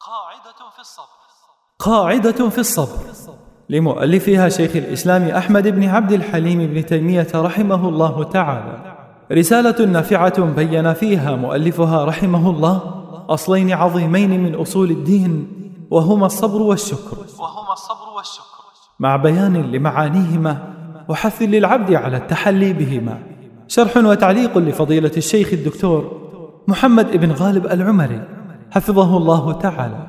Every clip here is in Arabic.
قاعدة في الصبر لمؤلفها شيخ الإسلام أحمد بن عبد الحليم بن تيمية رحمه الله تعالى، رسالة نافعة بين فيها مؤلفها رحمه الله أصلين عظيمين من أصول الدين، وهما الصبر والشكر، مع بيان لمعانيهما وحث للعبد على التحلي بهما. شرح وتعليق لفضيلة الشيخ الدكتور محمد بن غالب العمري حفظه الله تعالى.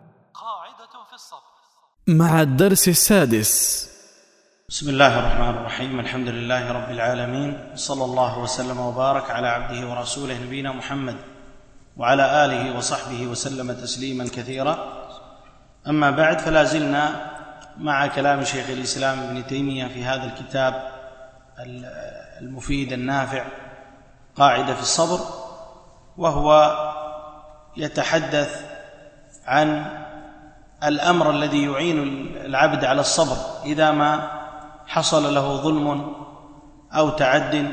مع الدرس السادس. بسم الله الرحمن الرحيم. الحمد لله رب العالمين، صلى الله وسلم وبارك على عبده ورسوله نبينا محمد وعلى آله وصحبه وسلم تسليما كثيرا. أما بعد، فلا زلنا مع كلام شيخ الإسلام ابن تيمية في هذا الكتاب المفيد النافع قاعدة في الصبر، وهو يتحدث عن الأمر الذي يعين العبد على الصبر إذا ما حصل له ظلم أو تعد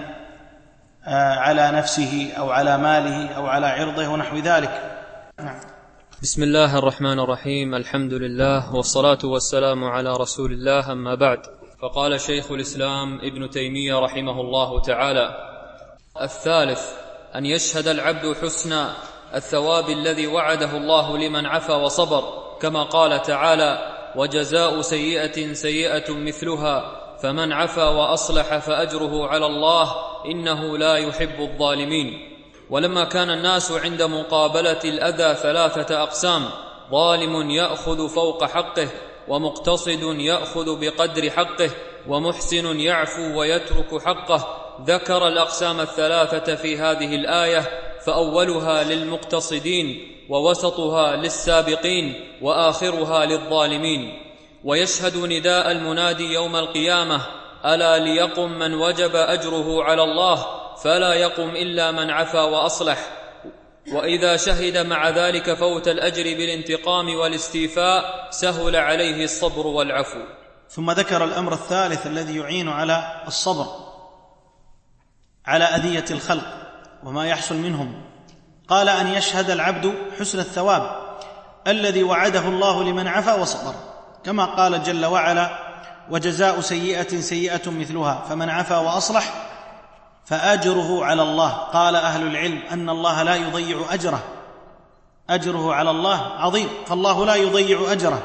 على نفسه أو على ماله أو على عرضه ونحو ذلك. بسم الله الرحمن الرحيم. الحمد لله والصلاة والسلام على رسول الله، أما بعد. فقال شيخ الإسلام ابن تيمية رحمه الله تعالى: الثالث أن يشهد العبد حسن الثواب الذي وعده الله لمن عفا وصبر، كما قال تعالى: وجزاء سيئة سيئة مثلها فمن عفا وأصلح فأجره على الله إنه لا يحب الظالمين. ولما كان الناس عند مقابلة الأذى ثلاثة أقسام: ظالم يأخذ فوق حقه، ومقتصد يأخذ بقدر حقه، ومحسن يعفو ويترك حقه، ذكر الأقسام الثلاثة في هذه الآية، فأولها للمقتصدين، ووسطها للسابقين، وآخرها للظالمين. ويشهد نداء المنادي يوم القيامة: ألا ليقم من وجب أجره على الله، فلا يقم إلا من عفا وأصلح. وإذا شهد مع ذلك فوت الأجر بالانتقام والاستيفاء سهل عليه الصبر والعفو. ثم ذكر الأمر الثالث الذي يعين على الصبر على أذية الخلق وما يحصل منهم. قال: أن يشهد العبد حسن الثواب الذي وعده الله لمن عفا وصبر، كما قال جل وعلا: وجزاء سيئة سيئة مثلها فمن عفا وأصلح فأجره على الله. قال أهل العلم أن الله لا يضيع أجره، أجره على الله عظيم، فالله لا يضيع أجره،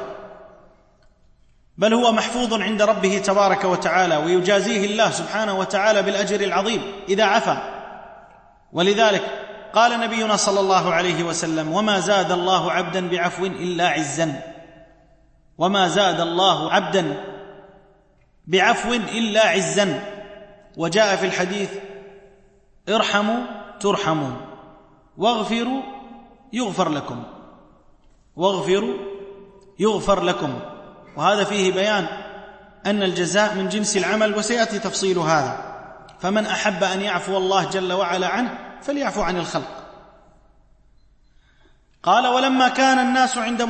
بل هو محفوظ عند ربه تبارك وتعالى، ويجازيه الله سبحانه وتعالى بالأجر العظيم إذا عفا. ولذلك قال نبينا صلى الله عليه وسلم: وما زاد الله عبدا بعفو إلا عزا. وما زاد الله عبدا بعفو إلا عزا. وجاء في الحديث: ارحموا ترحموا، واغفروا يغفر لكم، واغفروا يغفر لكم. وهذا فيه بيان أن الجزاء من جنس العمل، وسيأتي تفصيل هذا. فمن أحب أن يعفو الله جل وعلا عنه فليعفو عن الخلق. قال: ولما كان الناس عند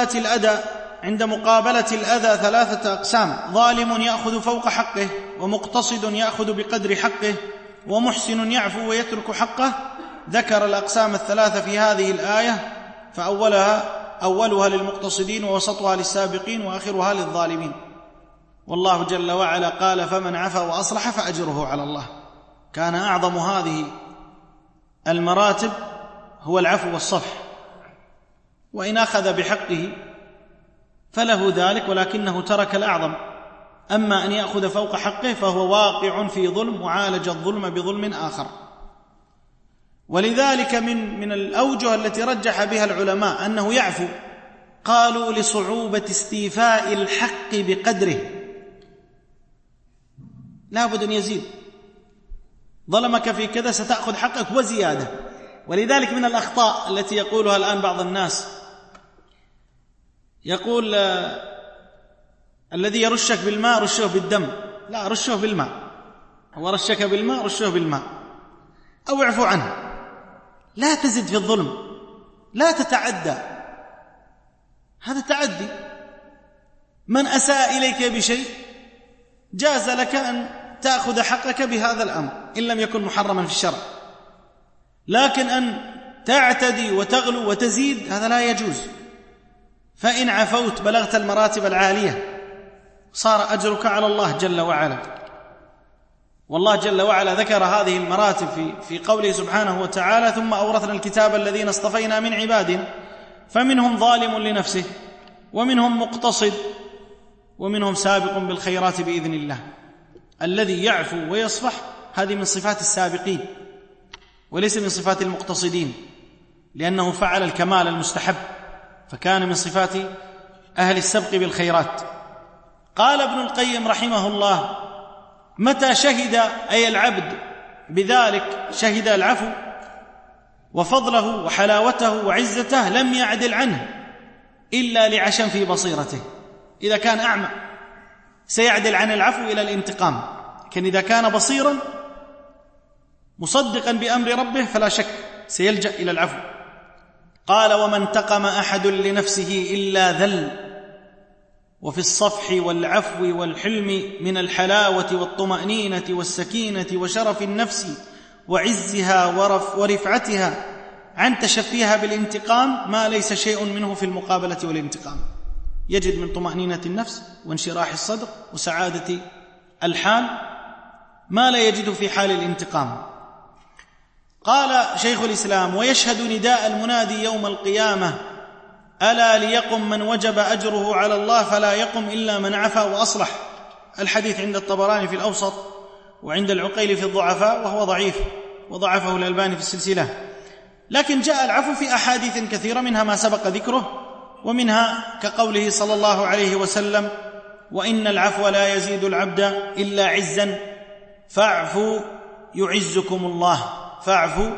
مقابلة الأذى ثلاثة أقسام: ظالم يأخذ فوق حقه، ومقتصد يأخذ بقدر حقه، ومحسن يعفو ويترك حقه، ذكر الأقسام الثلاثة في هذه الآية، فأولها للمقتصدين، ووسطها للسابقين، وآخرها للظالمين. والله جل وعلا قال: فمن عفا وأصلح فأجره على الله. كان أعظم هذه المراتب هو العفو والصفح، وإن أخذ بحقه فله ذلك، ولكنه ترك الأعظم. أما أن يأخذ فوق حقه فهو واقع في ظلم، وعالج الظلم بظلم آخر. ولذلك من الأوجه التي رجح بها العلماء أنه يعفو، قالوا: لصعوبة استيفاء الحق بقدره، لا بد أن يزيد. ظلمك في كذا ستأخذ حقك وزيادة. ولذلك من الأخطاء التي يقولها الآن بعض الناس، يقول: الذي يرشك بالماء رشه بالدم. لا، رشه بالماء. هو رشك بالماء، رشه بالماء، أو اعفو عنه. لا تزد في الظلم، لا تتعدى، هذا تعدي. من أساء إليك بشيء جاز لك أن تأخذ حقك بهذا الأمر إن لم يكن محرما في الشرع، لكن أن تعتدي وتغلو وتزيد هذا لا يجوز. فإن عفوت بلغت المراتب العالية، صار أجرك على الله جل وعلا. والله جل وعلا ذكر هذه المراتب في قوله سبحانه وتعالى: ثم أورثنا الكتاب الذين اصطفينا من عبادنا فمنهم ظالم لنفسه ومنهم مقتصد ومنهم سابق بالخيرات بإذن الله. الذي يعفو ويصفح هذه من صفات السابقين وليس من صفات المقتصدين، لأنه فعل الكمال المستحب، فكان من صفات أهل السبق بالخيرات. قال ابن القيم رحمه الله: متى شهد أي العبد بذلك، شهد العفو وفضله وحلاوته وعزته، لم يعدل عنه إلا لعشم في بصيرته. إذا كان أعمى سيعدل عن العفو إلى الانتقام، لكن إذا كان بصيرا مصدقا بأمر ربه فلا شك سيلجأ إلى العفو. قال: وما انتقم أحد لنفسه إلا ذل. وفي الصفح والعفو والحلم من الحلاوة والطمأنينة والسكينة وشرف النفس وعزها ورفعتها عن تشفيها بالانتقام ما ليس شيء منه في المقابلة والانتقام. يجد من طمأنينة النفس وانشراح الصدر وسعادة الحال ما لا يجد في حال الانتقام. قال شيخ الإسلام: ويشهد نداء المنادي يوم القيامة: ألا ليقم من وجب أجره على الله فلا يقم إلا من عفا وأصلح. الحديث عند الطبراني في الأوسط وعند العقيل في الضعفاء، وهو ضعيف وضعفه الألباني في السلسلة، لكن جاء العفو في أحاديث كثيرة، منها ما سبق ذكره، ومنها كقوله صلى الله عليه وسلم: وإن العفو لا يزيد العبد إلا عزا فاعفوا يعزكم الله، فاعفوا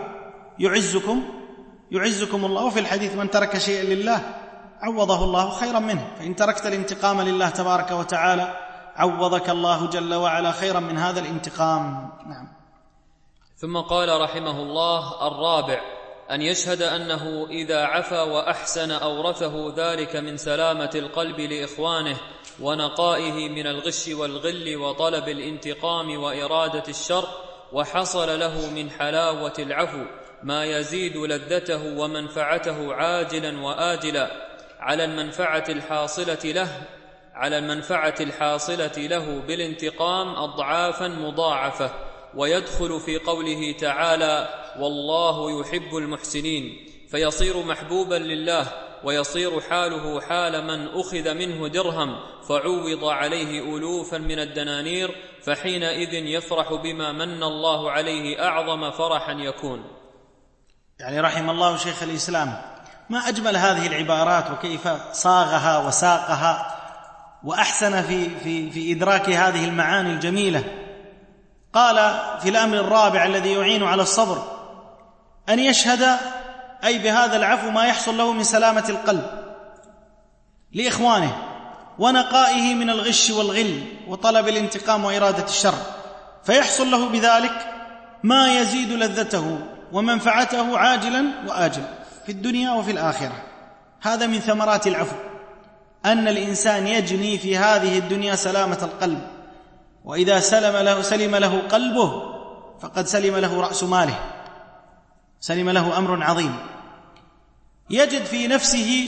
يعزكم الله. وفي الحديث: من ترك شيئا لله عوضه الله خيرا منه، فإن تركت الانتقام لله تبارك وتعالى عوضك الله جل وعلا خيرا من هذا الانتقام. نعم. ثم قال رحمه الله: الرابع أن يشهد أنه إذا عفا وأحسن أورثه ذلك من سلامة القلب لإخوانه ونقائه من الغش والغل وطلب الانتقام وإرادة الشر، وحصل له من حلاوة العفو ما يزيد لذته ومنفعته عاجلا وآجلا على المنفعة الحاصلة له بالانتقام أضعافا مضاعفة. ويدخل في قوله تعالى: والله يحب المحسنين، فيصير محبوبا لله، ويصير حاله حال من أخذ منه درهم فعوض عليه ألوفا من الدنانير، فحينئذ يفرح بما من الله عليه أعظم فرحا يكون. يعني رحم الله شيخ الإسلام، ما أجمل هذه العبارات وكيف صاغها وساقها وأحسن في إدراك هذه المعاني الجميلة. قال في الأمر الرابع الذي يعين على الصبر: أن يشهد أي بهذا العفو ما يحصل له من سلامة القلب لإخوانه ونقائه من الغش والغل وطلب الانتقام وإرادة الشر، فيحصل له بذلك ما يزيد لذته ومنفعته عاجلا وآجلا في الدنيا وفي الآخرة. هذا من ثمرات العفو، أن الإنسان يجني في هذه الدنيا سلامة القلب، وإذا سلم له قلبه فقد سلم له رأس ماله، سلم له أمر عظيم. يجد في نفسه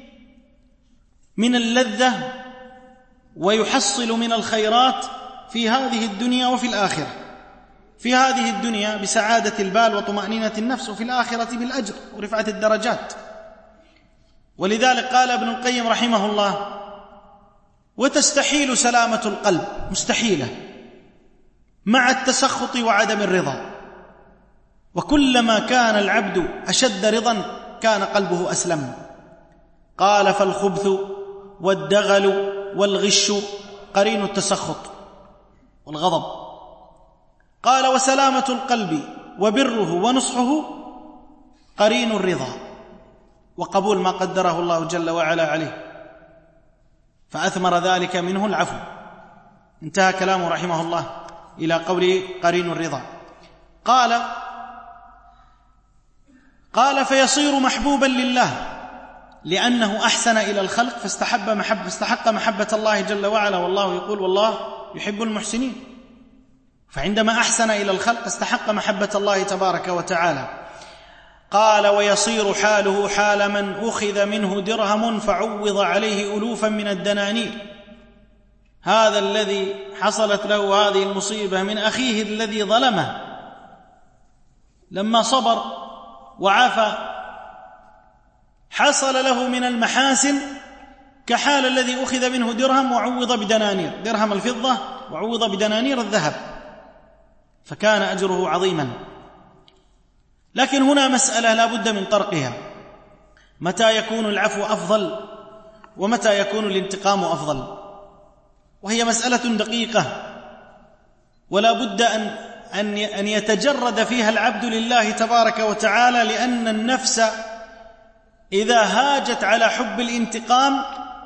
من اللذة ويحصل من الخيرات في هذه الدنيا وفي الآخرة. في هذه الدنيا بسعادة البال وطمأنينة النفس، وفي الآخرة بالأجر ورفعة الدرجات. ولذلك قال ابن القيم رحمه الله: وتستحيل سلامة القلب، مستحيلة، مع التسخط وعدم الرضا. وكلما كان العبد أشد رضا كان قلبه أسلم. قال: فالخبث والدغل والغش قرين التسخط والغضب. قال: وسلامة القلب وبره ونصحه قرين الرضا وقبول ما قدره الله جل وعلا عليه، فأثمر ذلك منه العفو. انتهى كلامه رحمه الله إلى قوله قرين الرضا. قال: فيصير محبوبا لله لأنه أحسن إلى الخلق فاستحق محبة الله جل وعلا، والله يقول: والله يحب المحسنين. فعندما أحسن إلى الخلق استحق محبة الله تبارك وتعالى. قال: ويصير حاله حال من أخذ منه درهم فعوض عليه ألوفا من الدنانير. هذا الذي حصلت له هذه المصيبة من أخيه الذي ظلمه، لما صبر وعافى حصل له من المحاسن كحال الذي أخذ منه درهم وعوض بدنانير، درهم الفضة وعوض بدنانير الذهب، فكان أجره عظيما. لكن هنا مسألة لا بد من طرقها: متى يكون العفو أفضل ومتى يكون الانتقام أفضل؟ وهي مسألة دقيقة ولا بد أن يتجرد فيها العبد لله تبارك وتعالى، لأن النفس إذا هاجت على حب الانتقام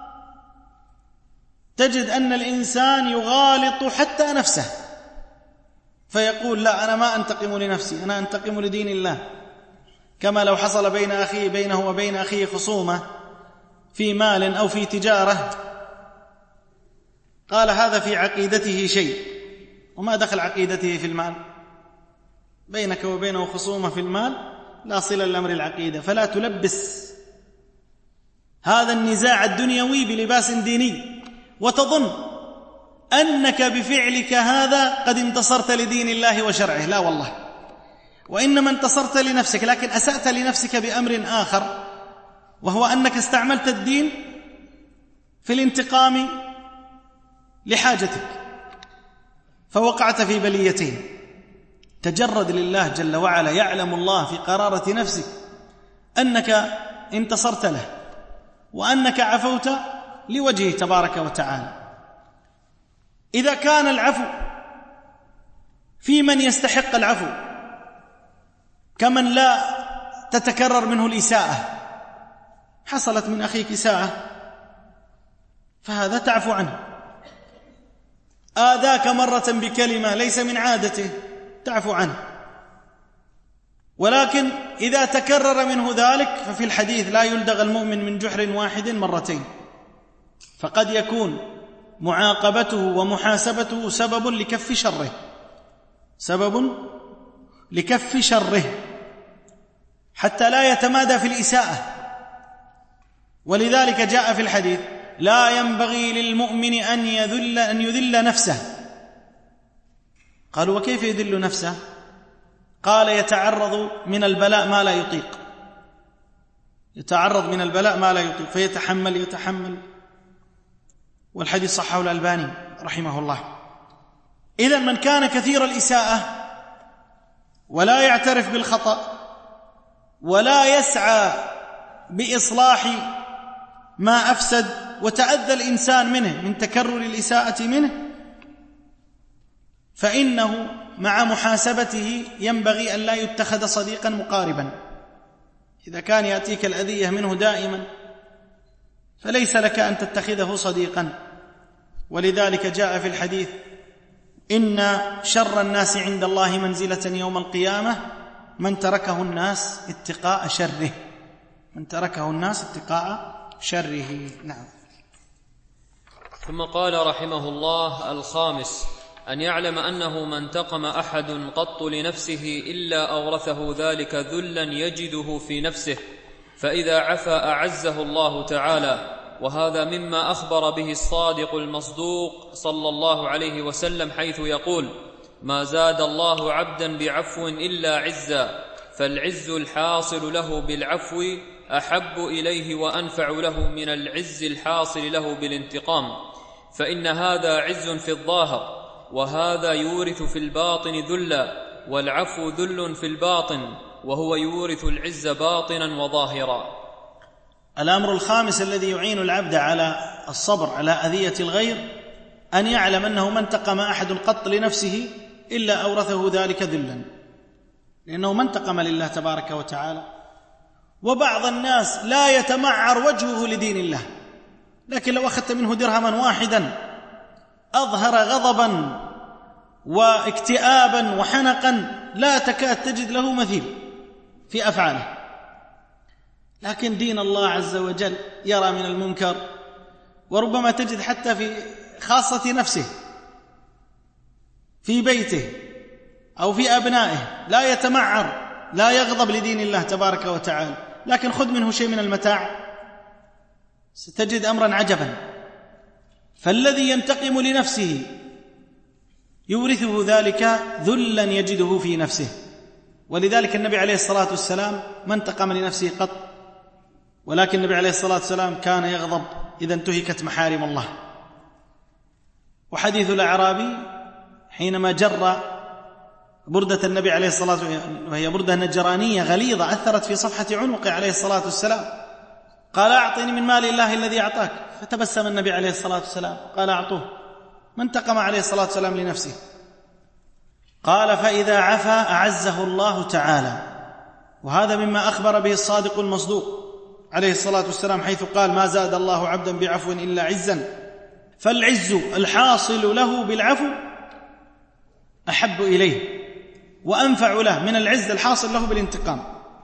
تجد أن الإنسان يغالط حتى نفسه، فيقول: لا، أنا ما أنتقم لنفسي، أنا أنتقم لدين الله. كما لو حصل بينه وبين أخيه خصومة في مال أو في تجارة، قال هذا في عقيدته شيء، وما دخل عقيدته في المال. بينك وبينه خصومة في المال لا صلة لأمر العقيدة، فلا تلبس هذا النزاع الدنيوي بلباس ديني وتظن أنك بفعلك هذا قد انتصرت لدين الله وشرعه. لا والله، وإنما انتصرت لنفسك، لكن أسأت لنفسك بأمر آخر، وهو أنك استعملت الدين في الانتقام لحاجتك، فوقعت في بليتين. تجرد لله جل وعلا، يعلم الله في قرارة نفسك أنك انتصرت له وأنك عفوت لوجهه تبارك وتعالى. إذا كان العفو في من يستحق العفو كمن لا تتكرر منه الإساءة، حصلت من أخيك إساءة فهذا تعفو عنه. آذاك مرة بكلمة ليس من عادته تعفو عنه. ولكن إذا تكرر منه ذلك ففي الحديث: لا يلدغ المؤمن من جحر واحد مرتين. فقد يكون معاقبته ومحاسبته سبب لكف شره حتى لا يتمادى في الإساءة. ولذلك جاء في الحديث: لا ينبغي للمؤمن أن يذل نفسه. قالوا: وكيف يذل نفسه؟ قال: يتعرض من البلاء ما لا يطيق، يتعرض من البلاء ما لا يطيق فيتحمل. والحديث صححه الألباني رحمه الله. إذن من كان كثير الإساءة ولا يعترف بالخطأ ولا يسعى بإصلاح ما أفسد وتأذى الإنسان منه من تكرر الإساءة منه، فإنه مع محاسبته ينبغي أن لا يتخذ صديقا مقاربا. إذا كان يأتيك الأذية منه دائما فليس لك أن تتخذه صديقا. ولذلك جاء في الحديث: إن شر الناس عند الله منزلة يوم القيامة من تركه الناس اتقاء شره. نعم. ثم قال رحمه الله: الخامس أن يعلم أنه ما انتقم أحد قط لنفسه إلا أورثه ذلك ذلا يجده في نفسه، فإذا عفا أعزه الله تعالى. وهذا مما أخبر به الصادق المصدوق صلى الله عليه وسلم، حيث يقول: ما زاد الله عبدا بعفو إلا عزا، فالعز الحاصل له بالعفو أحب إليه وأنفع له من العز الحاصل له بالانتقام، فإن هذا عز في الظاهر، وهذا يورث في الباطن ذلا، والعفو ذل في الباطن، وهو يورث العز باطنا وظاهرا. الأمر الخامس الذي يعين العبد على الصبر على أذية الغير أن يعلم أنه ما انتقم أحد قط لنفسه إلا أورثه ذلك ذلا، لأنه ما انتقم لله تبارك وتعالى. وبعض الناس لا يتمعر وجهه لدين الله، لكن لو أخذت منه درهما واحدا أظهر غضبا واكتئابا وحنقا لا تكاد تجد له مثيل في أفعاله. لكن دين الله عز وجل يرى من المنكر، وربما تجد حتى في خاصة نفسه في بيته أو في أبنائه لا يتمعر لا يغضب لدين الله تبارك وتعالى، لكن خذ منه شيء من المتاع ستجد أمرا عجبا. فالذي ينتقم لنفسه يورثه ذلك ذلا يجده في نفسه. ولذلك النبي عليه الصلاة والسلام ما انتقم لنفسه قط، ولكن النبي عليه الصلاة والسلام كان يغضب إذا انتهكت محارم الله. وحديث الأعرابي حينما جر بردة النبي عليه الصلاة والسلام، وهي بردة نجرانية غليظة أثرت في صفحة عنقه عليه الصلاة والسلام، قال أعطني من مال الله الذي أعطاك، فتبسم النبي عليه الصلاة والسلام قال أعطوه. ما انتقم عليه الصلاة والسلام لنفسه. قال فإذا عفا أعزه الله تعالى، وهذا مما أخبر به الصادق المصدوق عليه الصلاة والسلام حيث قال ما زاد الله عبدا بعفو إلا عزا، فالعز الحاصل له بالعفو أحب إليه وأنفع له من العز الحاصل له بالانتقام.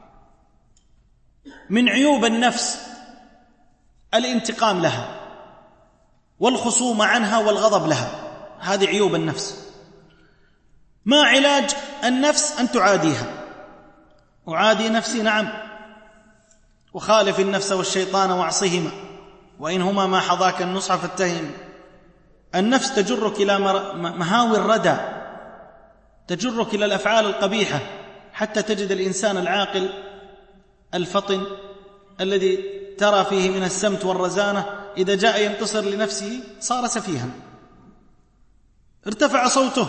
من عيوب النفس الانتقام لها والخصوم عنها والغضب لها، هذه عيوب النفس. ما علاج النفس؟ أن تعاديها. أعادي نفسي، نعم، وخالف النفس والشيطان واعصهما وإنهما ما حظاك النصح فاتهم. النفس تجرك إلى مهاوي الردى، تجرك إلى الأفعال القبيحة، حتى تجد الإنسان العاقل الفطن الذي ترى فيه من السمت والرزانة إذا جاء ينتصر لنفسه صار سفيها، ارتفع صوته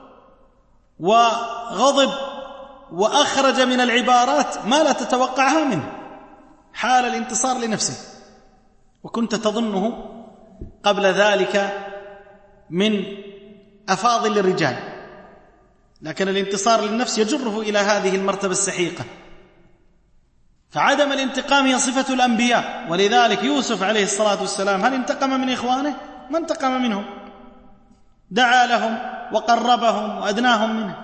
وغضب وأخرج من العبارات ما لا تتوقعها منه حال الانتصار لنفسه، وكنت تظنه قبل ذلك من أفاضل الرجال، لكن الانتصار للنفس يجره إلى هذه المرتبة السحيقة. فعدم الانتقام هي صفة الأنبياء، ولذلك يوسف عليه الصلاة والسلام هل انتقم من إخوانه؟ ما انتقم منهم، دعا لهم وقربهم وأدناهم منه.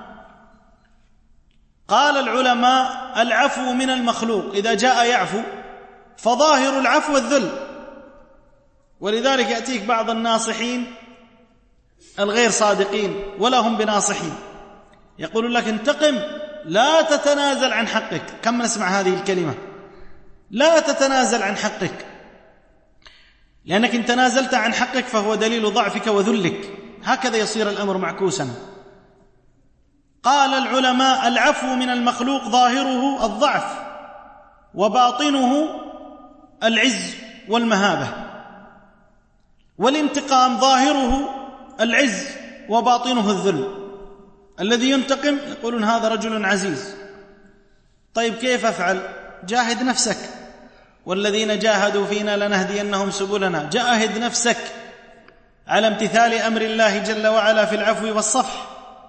قال العلماء العفو من المخلوق، إذا جاء يعفو فظاهر العفو الذل، ولذلك يأتيك بعض الناصحين الغير صادقين ولا هم بناصحين يقول لك انتقم، لا تتنازل عن حقك. كم نسمع هذه الكلمة، لا تتنازل عن حقك، لأنك إن تنازلت عن حقك فهو دليل ضعفك وذلك، هكذا يصير الأمر معكوسا. قال العلماء العفو من المخلوق ظاهره الضعف وباطنه العز والمهابة، والانتقام ظاهره العز وباطنه الذل. الذي ينتقم يقولون هذا رجل عزيز. طيب كيف أفعل؟ جاهد نفسك، والذين جاهدوا فينا لنهدينهم سبلنا. جاهد نفسك على امتثال أمر الله جل وعلا في العفو والصفح،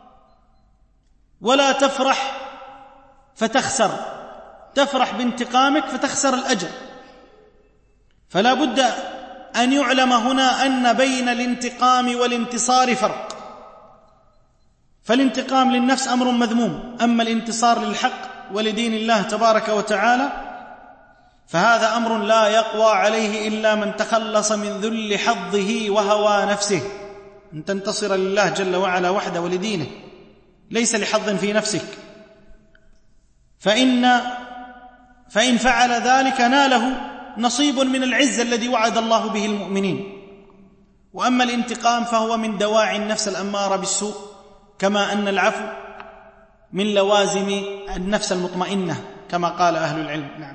ولا تفرح فتخسر، تفرح بانتقامك فتخسر الأجر. فلا بد أن يعلم هنا أن بين الانتقام والانتصار فرق. فالانتقام للنفس أمر مذموم، أما الانتصار للحق ولدين الله تبارك وتعالى فهذا أمر لا يقوى عليه إلا من تخلص من ذل حظه وهوى نفسه، أن تنتصر لله جل وعلا وحده ولدينه، ليس لحظ في نفسك. فإن فعل ذلك ناله نصيب من العز الذي وعد الله به المؤمنين. وأما الانتقام فهو من دواعي النفس الأمارة بالسوء، كما أن العفو من لوازم النفس المطمئنة كما قال أهل العلم. نعم.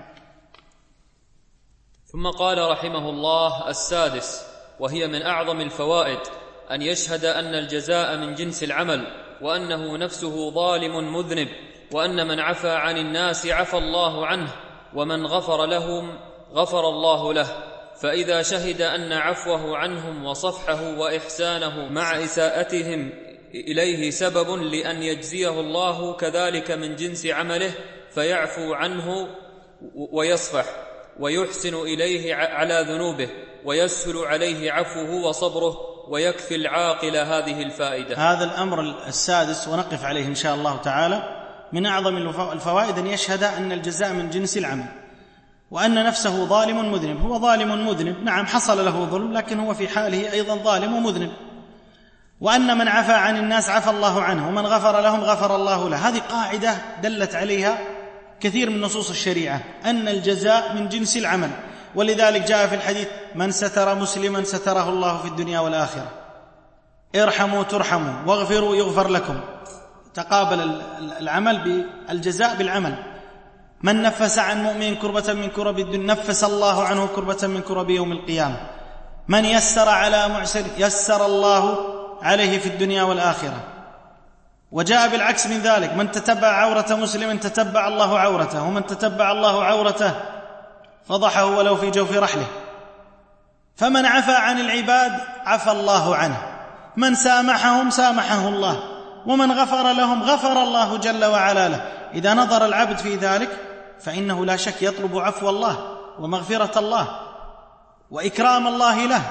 ثم قال رحمه الله السادس، وهي من أعظم الفوائد، أن يشهد أن الجزاء من جنس العمل، وأنه نفسه ظالم مذنب، وأن من عفى عن الناس عفى الله عنه، ومن غفر لهم غفر الله له. فإذا شهد أن عفوه عنهم وصفحه وإحسانه مع إساءتهم إليه سبب لأن يجزيه الله كذلك من جنس عمله، فيعفو عنه ويصفح ويحسن إليه على ذنوبه، ويسهل عليه عفوه وصبره، ويكفي العاقل هذه الفائدة. هذا الأمر السادس ونقف عليه إن شاء الله تعالى. من أعظم الفوائد أن يشهد أن الجزاء من جنس العمل، وأن نفسه ظالم مذنب. هو ظالم مذنب، نعم حصل له ظلم، لكن هو في حاله أيضا ظالم ومذنب. وأن من عفى عن الناس عفى الله عنه، ومن غفر لهم غفر الله له. هذه قاعدة دلت عليها كثير من نصوص الشريعة أن الجزاء من جنس العمل، ولذلك جاء في الحديث: من ستر مسلما ستره الله في الدنيا والآخرة، ارحموا ترحموا واغفروا يغفر لكم. تقابل العمل بالجزاء بالعمل. من نفس عن مؤمن كربة من كرب الدنيا نفس الله عنه كربة من كرب يوم القيامة. من يسر على معسر يسر الله عليه في الدنيا والآخرة. وجاء بالعكس من ذلك: من تتبع عورة مسلم تتبع الله عورته، ومن تتبع الله عورته فضحه ولو في جوف رحله. فمن عفى عن العباد عفى الله عنه، من سامحهم سامحه الله، ومن غفر لهم غفر الله جل وعلا له. إذا نظر العبد في ذلك فإنه لا شك يطلب عفو الله ومغفرة الله وإكرام الله له،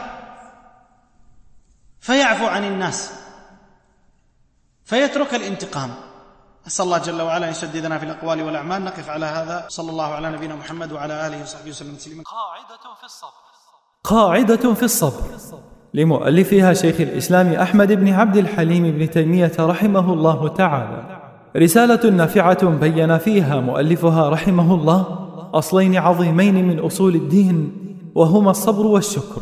فيعفو عن الناس، فيترك الانتقام. أسأل الله جل وعلا أن يسددنا في الأقوال والأعمال. نقف على هذا. صلى الله على نبينا محمد وعلى آله وصحبه وسلم تسليما. قاعدة في الصبر لمؤلفها شيخ الإسلام أحمد بن عبد الحليم بن تيمية رحمه الله تعالى، رسالة نافعة بين فيها مؤلفها رحمه الله أصلين عظيمين من أصول الدين، وهما الصبر والشكر،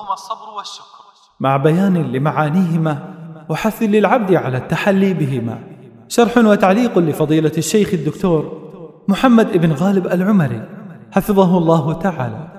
مع بيان لمعانيهما وحث للعبد على التحلي بهما. شرح وتعليق لفضيلة الشيخ الدكتور محمد بن غالب العمري حفظه الله تعالى.